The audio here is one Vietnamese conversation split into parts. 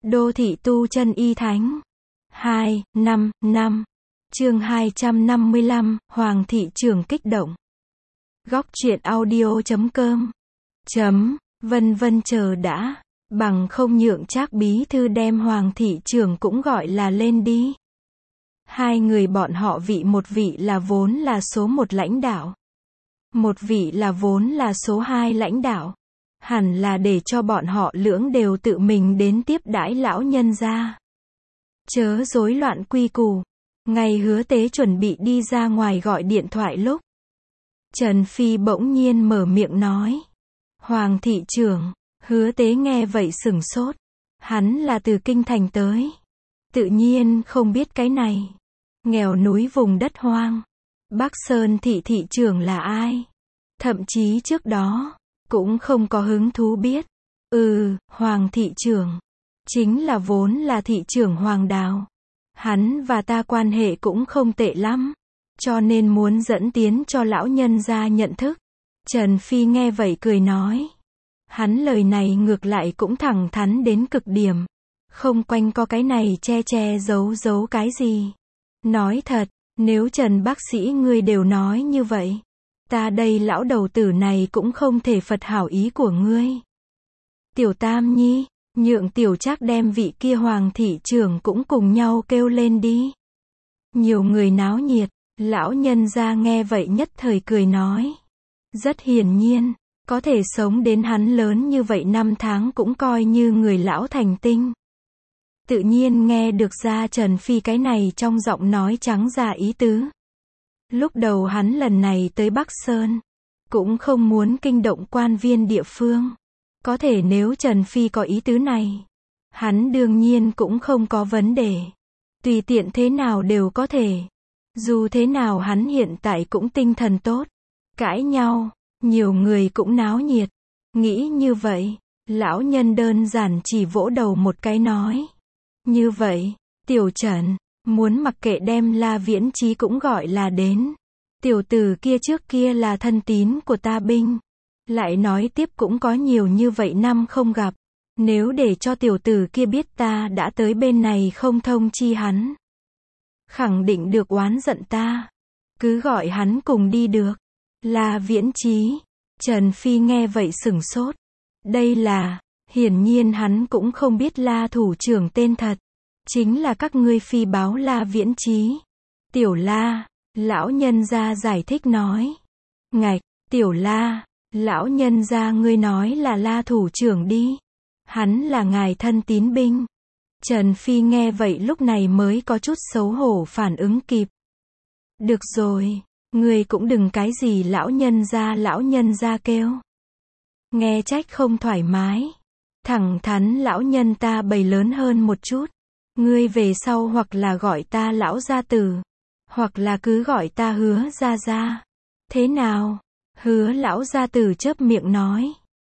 Đô thị tu chân y thánh. 2, 5, chương 255, Hoàng thị trưởng kích động. Góc truyện audio.com. Vân vân chờ đã. Bằng không nhượng Trác bí thư đem Hoàng thị trưởng cũng gọi là lên đi. Hai người bọn họ một vị là vốn là số 1 lãnh đạo. Một vị là vốn là số 2 lãnh đạo. Hẳn là để cho bọn họ lưỡng đều tự mình đến tiếp đãi lão nhân gia. Chớ rối loạn quy củ. Ngày Hứa Tế chuẩn bị đi ra ngoài gọi điện thoại lúc, Trần Phi bỗng nhiên mở miệng nói. Hoàng thị trưởng. Hứa Tế nghe vậy sửng sốt. Hắn là từ kinh thành tới. Tự nhiên không biết cái này. Nghèo núi vùng đất hoang. Bắc Sơn thị thị trưởng là ai? Thậm chí trước đó cũng không có hứng thú biết. Hoàng thị trưởng. Chính là vốn là thị trưởng Hoàng Đào. Hắn và ta quan hệ cũng không tệ lắm. Cho nên muốn dẫn tiến cho lão nhân gia nhận thức. Trần Phi nghe vậy cười nói. Hắn lời này ngược lại cũng thẳng thắn đến cực điểm. Không quanh co cái này che giấu cái gì. Nói thật, nếu Trần bác sĩ ngươi đều nói như vậy, ta đây lão đầu tử này cũng không thể phật hảo ý của ngươi. Tiểu Tam Nhi, nhượng tiểu Trác đem vị kia Hoàng thị trưởng cũng cùng nhau kêu lên đi. Nhiều người náo nhiệt, lão nhân gia nghe vậy nhất thời cười nói. Rất hiển nhiên, có thể sống đến hắn lớn như vậy 5 tháng cũng coi như người lão thành tinh. Tự nhiên nghe được ra Trần Phi cái này trong giọng nói trắng ra ý tứ. Lúc đầu hắn lần này tới Bắc Sơn, cũng không muốn kinh động quan viên địa phương. Có thể nếu Trần Phi có ý tứ này, hắn đương nhiên cũng không có vấn đề. Tùy tiện thế nào đều có thể. Dù thế nào hắn hiện tại cũng tinh thần tốt. Cãi nhau, nhiều người cũng náo nhiệt. Nghĩ như vậy, lão nhân đơn giản chỉ vỗ đầu một cái nói. Như vậy, tiểu Trần, muốn mặc kệ đem La Viễn Chí cũng gọi là đến. Tiểu tử kia trước kia là thân tín của ta binh. Lại nói tiếp cũng có nhiều như vậy năm không gặp. Nếu để cho tiểu tử kia biết ta đã tới bên này không thông chi hắn, khẳng định được oán giận ta. Cứ gọi hắn cùng đi được. La Viễn Chí. Trần Phi nghe vậy sửng sốt. Đây là, hiển nhiên hắn cũng không biết La thủ trưởng tên thật. Chính là các ngươi phi báo La Viễn Chí. Tiểu La, lão nhân gia giải thích nói. Ngạch, tiểu La, lão nhân gia ngươi nói là La thủ trưởng đi. Hắn là ngài thân tín binh. Trần Phi nghe vậy lúc này mới có chút xấu hổ phản ứng kịp. Được rồi, ngươi cũng đừng cái gì lão nhân gia kêu. Nghe trách không thoải mái. Thẳng thắn lão nhân ta bày lớn hơn một chút. Ngươi về sau hoặc là gọi ta lão gia tử, hoặc là cứ gọi ta Hứa gia gia. Thế nào? Hứa lão gia tử chớp miệng nói.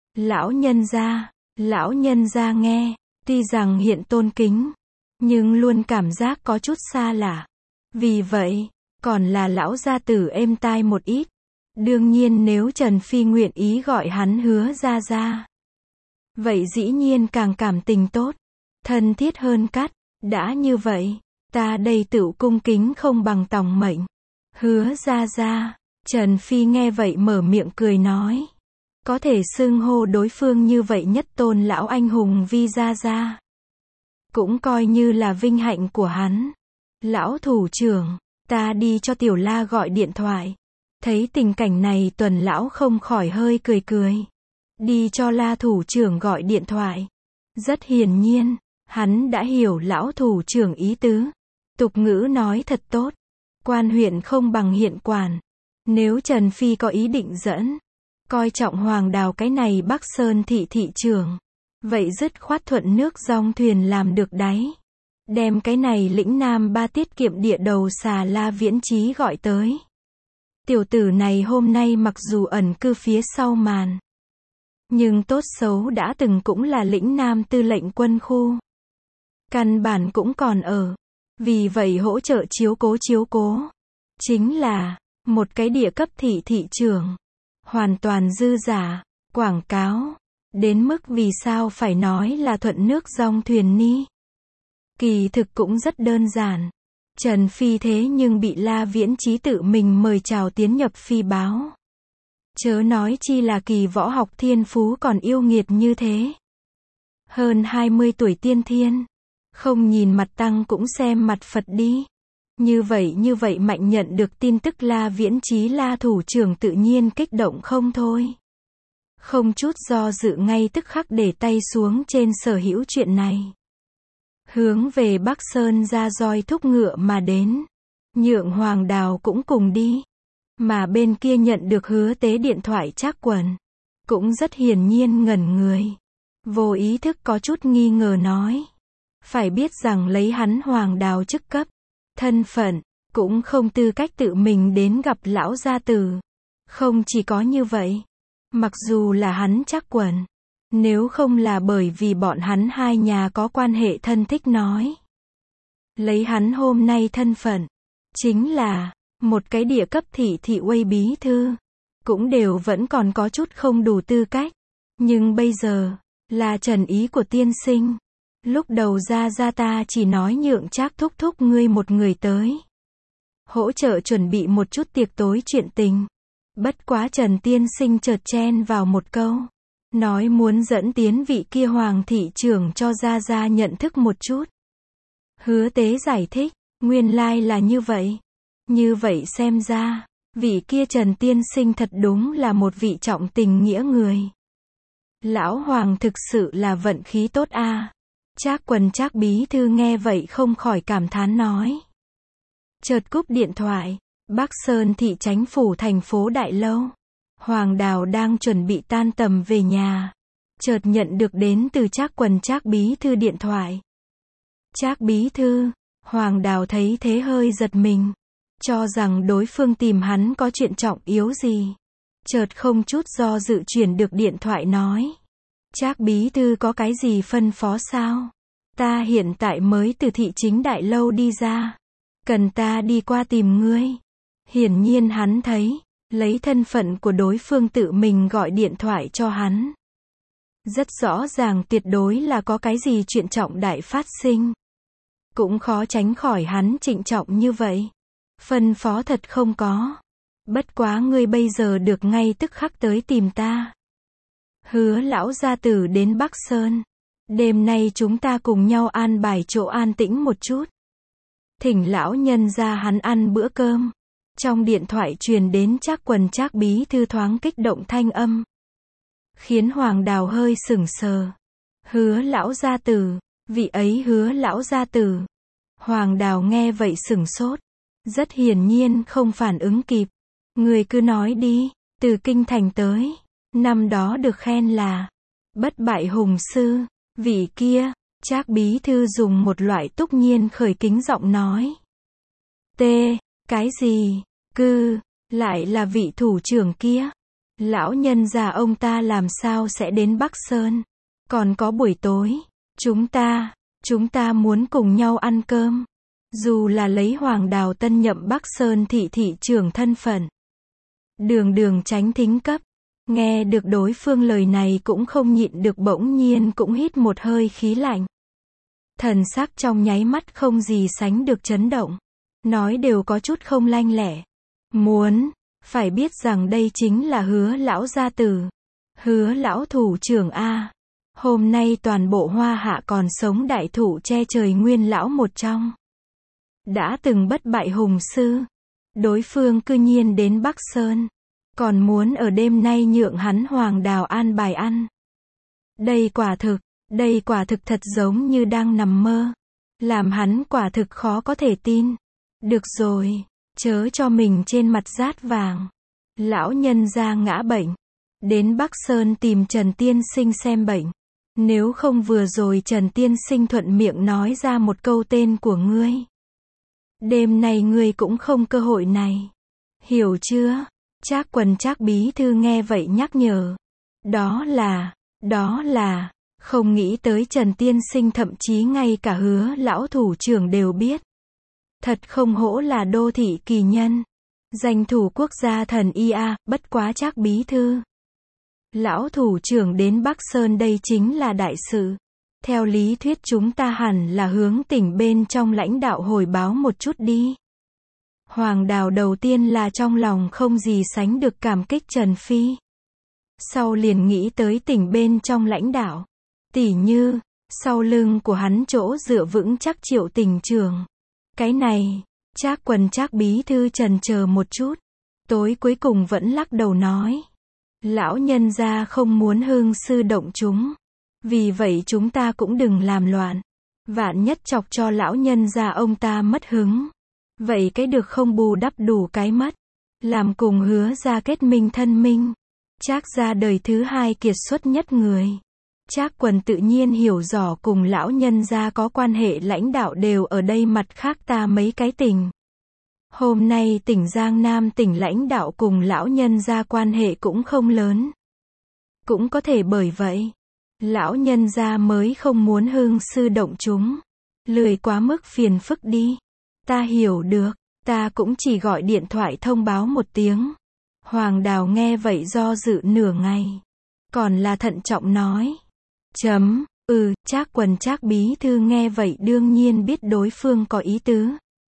Lão nhân gia nghe, tuy rằng hiện tôn kính, nhưng luôn cảm giác có chút xa lạ. Vì vậy, còn là lão gia tử êm tai một ít. Đương nhiên nếu Trần Phi nguyện ý gọi hắn Hứa gia gia, vậy dĩ nhiên càng cảm tình tốt, thân thiết hơn cắt. Đã như vậy, ta đây tự cung kính không bằng tòng mệnh. Hứa gia gia. Trần Phi nghe vậy mở miệng cười nói. Có thể xưng hô đối phương như vậy nhất tôn lão anh hùng Vi gia gia, cũng coi như là vinh hạnh của hắn. Lão thủ trưởng, ta đi cho tiểu La gọi điện thoại. Thấy tình cảnh này Tuần lão không khỏi hơi cười. Đi cho La thủ trưởng gọi điện thoại. Rất hiển nhiên, hắn đã hiểu lão thủ trưởng ý tứ. Tục ngữ nói thật tốt. Quan huyện không bằng hiện quản. Nếu Trần Phi có ý định dẫn, coi trọng Hoàng Đào cái này Bắc Sơn thị thị trưởng, vậy dứt khoát thuận nước dong thuyền làm được đáy. Đem cái này lĩnh Nam 3 tiết kiệm địa đầu xà La Viễn Chí gọi tới. Tiểu tử này hôm nay mặc dù ẩn cư phía sau màn, nhưng tốt xấu đã từng cũng là lĩnh Nam tư lệnh quân khu. Căn bản cũng còn ở. Vì vậy hỗ trợ chiếu cố. Chính là, một cái địa cấp thị trưởng. Hoàn toàn dư giả. Quảng cáo. Đến mức vì sao phải nói là thuận nước dong thuyền ni. Kỳ thực cũng rất đơn giản. Trần Phi thế nhưng bị La Viễn Chí tự mình mời chào tiến nhập phi báo. Chớ nói chi là kỳ võ học thiên phú còn yêu nghiệt như thế. Hơn 20 tuổi tiên thiên. Không nhìn mặt tăng cũng xem mặt Phật đi. Như vậy Mạnh nhận được tin tức La Viễn Chí La thủ trưởng tự nhiên kích động không thôi. Không chút do dự ngay tức khắc để tay xuống trên sở hữu chuyện này. Hướng về Bắc Sơn ra roi thúc ngựa mà đến. Nhượng Hoàng Đào cũng cùng đi. Mà bên kia nhận được Hứa Tế điện thoại Trác Quần. Cũng rất hiển nhiên ngẩn người. Vô ý thức có chút nghi ngờ nói. Phải biết rằng lấy hắn Hoàng Đào chức cấp, thân phận, cũng không tư cách tự mình đến gặp lão gia tử. Không chỉ có như vậy. Mặc dù là hắn Trác Quần. Nếu không là bởi vì bọn hắn hai nhà có quan hệ thân thích nói. Lấy hắn hôm nay thân phận. Chính là một cái địa cấp thị uây bí thư. Cũng đều vẫn còn có chút không đủ tư cách. Nhưng bây giờ, là trần ý của tiên sinh. Lúc đầu ra ta chỉ nói nhượng Trác thúc thúc ngươi một người tới. Hỗ trợ chuẩn bị một chút tiệc tối chuyện tình. Bất quá Trần tiên sinh chợt chen vào một câu. Nói muốn dẫn tiến vị kia Hoàng thị trưởng cho ra nhận thức một chút. Hứa Tế giải thích, nguyên lai là như vậy. Như vậy xem ra, vị kia Trần tiên sinh thật đúng là một vị trọng tình nghĩa người. Lão Hoàng thực sự là vận khí tốt a. Trác Quần Trác bí thư nghe vậy không khỏi cảm thán nói. Chợt cúp điện thoại, Bắc Sơn thị chánh phủ thành phố Đại Lâu. Hoàng Đào đang chuẩn bị tan tầm về nhà. Chợt nhận được đến từ Trác Quần Trác bí thư điện thoại. Trác bí thư, Hoàng Đào thấy thế hơi giật mình. Cho rằng đối phương tìm hắn có chuyện trọng yếu gì. Chợt không chút do dự chuyển được điện thoại nói. Trác bí thư có cái gì phân phó sao? Ta hiện tại mới từ thị chính Đại Lâu đi ra. Cần ta đi qua tìm ngươi. Hiển nhiên hắn thấy, lấy thân phận của đối phương tự mình gọi điện thoại cho hắn. Rất rõ ràng tuyệt đối là có cái gì chuyện trọng đại phát sinh. Cũng khó tránh khỏi hắn trịnh trọng như vậy. Phân phó thật không có. Bất quá ngươi bây giờ được ngay tức khắc tới tìm ta. Hứa lão gia tử đến Bắc Sơn. Đêm nay chúng ta cùng nhau an bài chỗ an tĩnh một chút. Thỉnh lão nhân ra hắn ăn bữa cơm. Trong điện thoại truyền đến Trác Quần Trác bí thư thoáng kích động thanh âm. Khiến Hoàng Đào hơi sững sờ. Hứa lão gia tử, vị ấy Hứa lão gia tử. Hoàng Đào nghe vậy sửng sốt. Rất hiển nhiên không phản ứng kịp. Người cứ nói đi, từ kinh thành tới. Năm đó được khen là bất bại hùng sư. Vị kia, Trác bí thư dùng một loại túc nhiên khởi kính giọng nói. Cái gì? Lại là vị thủ trưởng kia. Lão nhân già ông ta làm sao sẽ đến Bắc Sơn? Còn có buổi tối, chúng ta muốn cùng nhau ăn cơm. Dù là lấy Hoàng Đào tân nhậm Bắc Sơn thị trưởng thân phận. Đường tránh thính cấp. Nghe được đối phương lời này cũng không nhịn được bỗng nhiên cũng hít một hơi khí lạnh. Thần sắc trong nháy mắt không gì sánh được chấn động. Nói đều có chút không lanh lẹ. Phải biết rằng đây chính là Hứa lão gia tử. Hứa lão thủ trưởng a. Hôm nay toàn bộ Hoa Hạ còn sống đại thủ che trời nguyên lão một trong. Đã từng bất bại hùng sư. Đối phương cư nhiên đến Bắc Sơn. Còn muốn ở đêm nay nhượng hắn Hoàng Đào an bài ăn. Đây quả thực thật giống như đang nằm mơ. Làm hắn quả thực khó có thể tin. Được rồi, chớ cho mình trên mặt rát vàng. Lão nhân gia ngã bệnh. Đến Bắc Sơn tìm Trần tiên sinh xem bệnh. Nếu không vừa rồi Trần tiên sinh thuận miệng nói ra một câu tên của ngươi. Đêm nay ngươi cũng không cơ hội này. Hiểu chưa? Trác Quần Trác bí thư nghe vậy nhắc nhở. Đó là, không nghĩ tới Trần tiên sinh thậm chí ngay cả Hứa lão thủ trưởng đều biết. Thật không hổ là đô thị kỳ nhân. Danh thủ quốc gia thần IA, bất quá Trác bí thư. Lão thủ trưởng đến Bắc Sơn đây chính là đại sự. Theo lý thuyết chúng ta hẳn là hướng tỉnh bên trong lãnh đạo hồi báo một chút đi. Hoàng Đào đầu tiên là trong lòng không gì sánh được cảm kích Trần Phi. Sau liền nghĩ tới tỉnh bên trong lãnh đạo. Tỉ như, sau lưng của hắn chỗ dựa vững chắc Triệu tỉnh trưởng. Cái này, Trác Quần Trác bí thư chần chờ một chút. Tối cuối cùng vẫn lắc đầu nói. Lão nhân gia không muốn hương sư động chúng. Vì vậy chúng ta cũng đừng làm loạn. Vạn nhất chọc cho lão nhân gia ông ta mất hứng. Vậy cái được không bù đắp đủ cái mất. Làm cùng Hứa gia kết minh thân minh. Trác gia đời thứ hai kiệt xuất nhất người. Trác Quần tự nhiên hiểu rõ cùng lão nhân gia có quan hệ lãnh đạo đều ở đây, mặt khác ta mấy cái tỉnh. Hôm nay tỉnh Giang Nam tỉnh lãnh đạo cùng lão nhân gia quan hệ cũng không lớn. Cũng có thể bởi vậy, lão nhân gia mới không muốn hương sư động chúng. Lười quá mức phiền phức đi. Ta hiểu được, ta cũng chỉ gọi điện thoại thông báo một tiếng. Hoàng Đào nghe vậy do dự nửa ngày. Còn là thận trọng nói. Trác Quần Trác bí thư nghe vậy đương nhiên biết đối phương có ý tứ.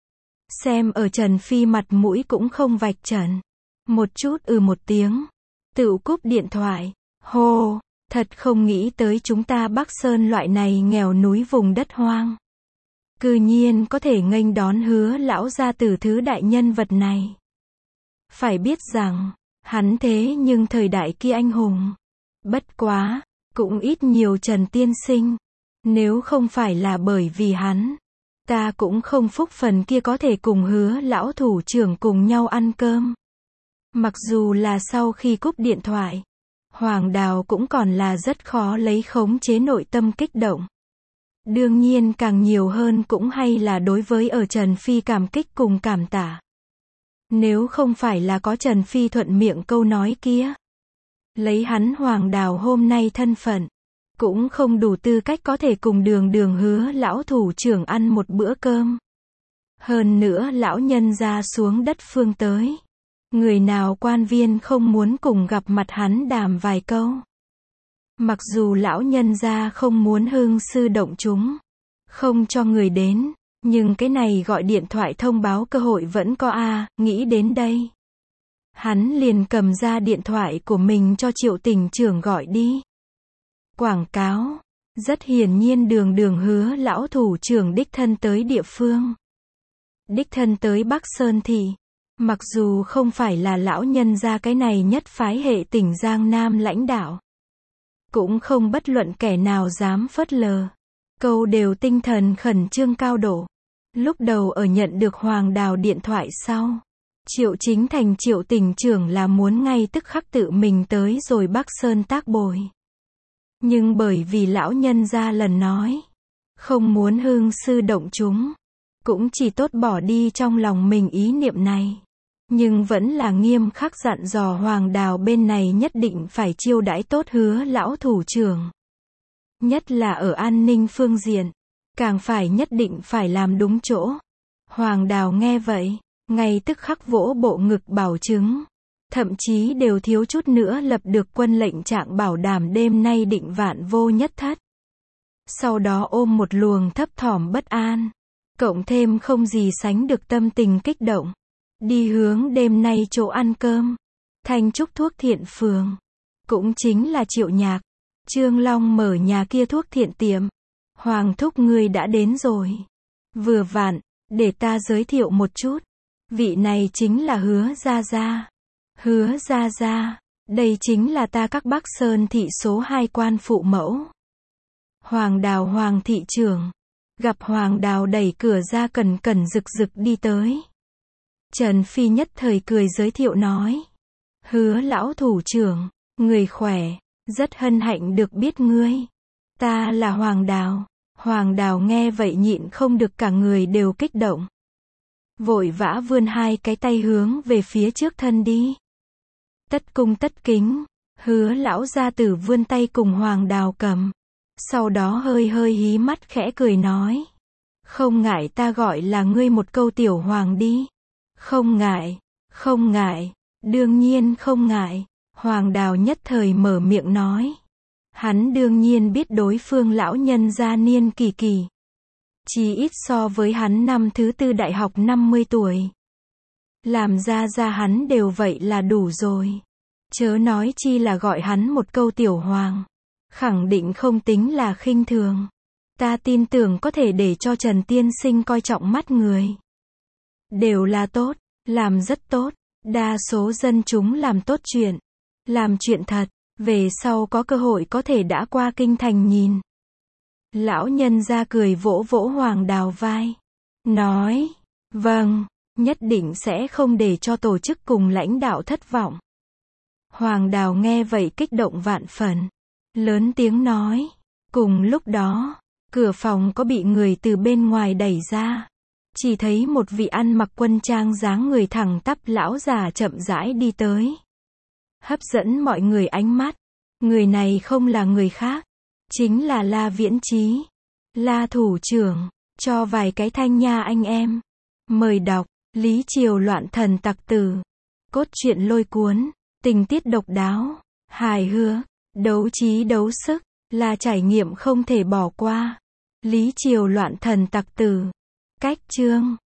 Xem ở Trần Phi mặt mũi cũng không vạch trần. Một chút một tiếng. Tự cúp điện thoại. Hô, thật không nghĩ tới chúng ta Bắc Sơn loại này nghèo núi vùng đất hoang. Cư nhiên có thể nghênh đón Hứa lão gia tử thứ đại nhân vật này. Phải biết rằng, hắn thế nhưng thời đại kia anh hùng. Bất quá, cũng ít nhiều Trần tiên sinh. Nếu không phải là bởi vì hắn, ta cũng không phúc phần kia có thể cùng Hứa lão thủ trưởng cùng nhau ăn cơm. Mặc dù là sau khi cúp điện thoại, Hoàng Đào cũng còn là rất khó lấy khống chế nội tâm kích động. Đương nhiên càng nhiều hơn cũng hay là đối với ở Trần Phi cảm kích cùng cảm tạ. Nếu không phải là có Trần Phi thuận miệng câu nói kia, lấy hắn Hoàng Đào hôm nay thân phận, cũng không đủ tư cách có thể cùng đường Hứa lão thủ trưởng ăn một bữa cơm. Hơn nữa lão nhân ra xuống đất phương tới. Người nào quan viên không muốn cùng gặp mặt hắn đàm vài câu. Mặc dù lão nhân ra không muốn hương sư động chúng, không cho người đến, nhưng cái này gọi điện thoại thông báo cơ hội vẫn có a. Nghĩ đến đây, hắn liền cầm ra điện thoại của mình cho Triệu tỉnh trưởng gọi đi. Quảng cáo, rất hiển nhiên đường Hứa lão thủ trưởng đích thân tới địa phương. Đích thân tới Bắc Sơn thị. Mặc dù không phải là lão nhân gia cái này nhất phái hệ tỉnh Giang Nam lãnh đạo, cũng không bất luận kẻ nào dám phớt lờ. Câu đều tinh thần khẩn trương cao độ. Lúc đầu ở nhận được Hoàng Đào điện thoại sau, Triệu Chính Thành Triệu tỉnh trưởng là muốn ngay tức khắc tự mình tới rồi Bắc Sơn tác bồi. Nhưng bởi vì lão nhân gia lần nói, không muốn hương sư động chúng, cũng chỉ tốt bỏ đi trong lòng mình ý niệm này. Nhưng vẫn là nghiêm khắc dặn dò Hoàng Đào bên này nhất định phải chiêu đãi tốt Hứa lão thủ trưởng. Nhất là ở an ninh phương diện, càng phải nhất định phải làm đúng chỗ. Hoàng Đào nghe vậy, ngay tức khắc vỗ bộ ngực bảo chứng. Thậm chí đều thiếu chút nữa lập được quân lệnh trạng bảo đảm đêm nay định vạn vô nhất thất. Sau đó ôm một luồng thấp thỏm bất an, cộng thêm không gì sánh được tâm tình kích động. Đi hướng đêm nay chỗ ăn cơm. Thanh Trúc thuốc thiện phường. Cũng chính là Triệu Nhạc. Trương Long mở nhà kia thuốc thiện tiệm. Hoàng thúc ngươi đã đến rồi. Vừa vặn, để ta giới thiệu một chút. Vị này chính là Hứa Gia Gia. Hứa Gia Gia, đây chính là ta các Bắc Sơn thị số 2 quan phụ mẫu. Hoàng Đào Hoàng thị trưởng. Gặp Hoàng Đào đẩy cửa ra cẩn rực đi tới. Trần Phi nhất thời cười giới thiệu nói. Hứa lão thủ trưởng, người khỏe, rất hân hạnh được biết ngươi. Ta là Hoàng Đào. Hoàng Đào nghe vậy nhịn không được cả người đều kích động. Vội vã vươn hai cái tay hướng về phía trước thân đi. Tất cung tất kính, Hứa lão gia tử vươn tay cùng Hoàng Đào cầm. Sau đó hơi hí mắt khẽ cười nói. Không ngại ta gọi là ngươi một câu tiểu hoàng đi. Không ngại, đương nhiên không ngại. Hoàng Đào nhất thời mở miệng nói. Hắn đương nhiên biết đối phương lão nhân gia niên kỳ kỳ. Chí ít so với hắn năm thứ tư đại học 50 tuổi. Làm ra hắn đều vậy là đủ rồi. Chớ nói chi là gọi hắn một câu tiểu hoàng. Khẳng định không tính là khinh thường. Ta tin tưởng có thể để cho Trần tiên sinh coi trọng mắt người. Đều là tốt, làm rất tốt. Đa số dân chúng làm tốt chuyện. Làm chuyện thật, về sau có cơ hội có thể đã qua kinh thành nhìn. Lão nhân ra cười vỗ vỗ Hoàng Đào vai. Nói, vâng, nhất định sẽ không để cho tổ chức cùng lãnh đạo thất vọng. Hoàng Đào nghe vậy kích động vạn phần. Lớn tiếng nói. Cùng lúc đó, cửa phòng có bị người từ bên ngoài đẩy ra. Chỉ thấy một vị ăn mặc quân trang dáng người thẳng tắp lão già chậm rãi đi tới. Hấp dẫn mọi người ánh mắt. Người này không là người khác. Chính là La Viễn Chí. La thủ trưởng. Cho vài cái thanh nha anh em. Mời đọc. Lý Triều loạn thần tặc tử. Cốt truyện lôi cuốn. Tình tiết độc đáo. Hài hước. Đấu trí đấu sức. Là trải nghiệm không thể bỏ qua. Lý Triều loạn thần tặc tử. Cách chương.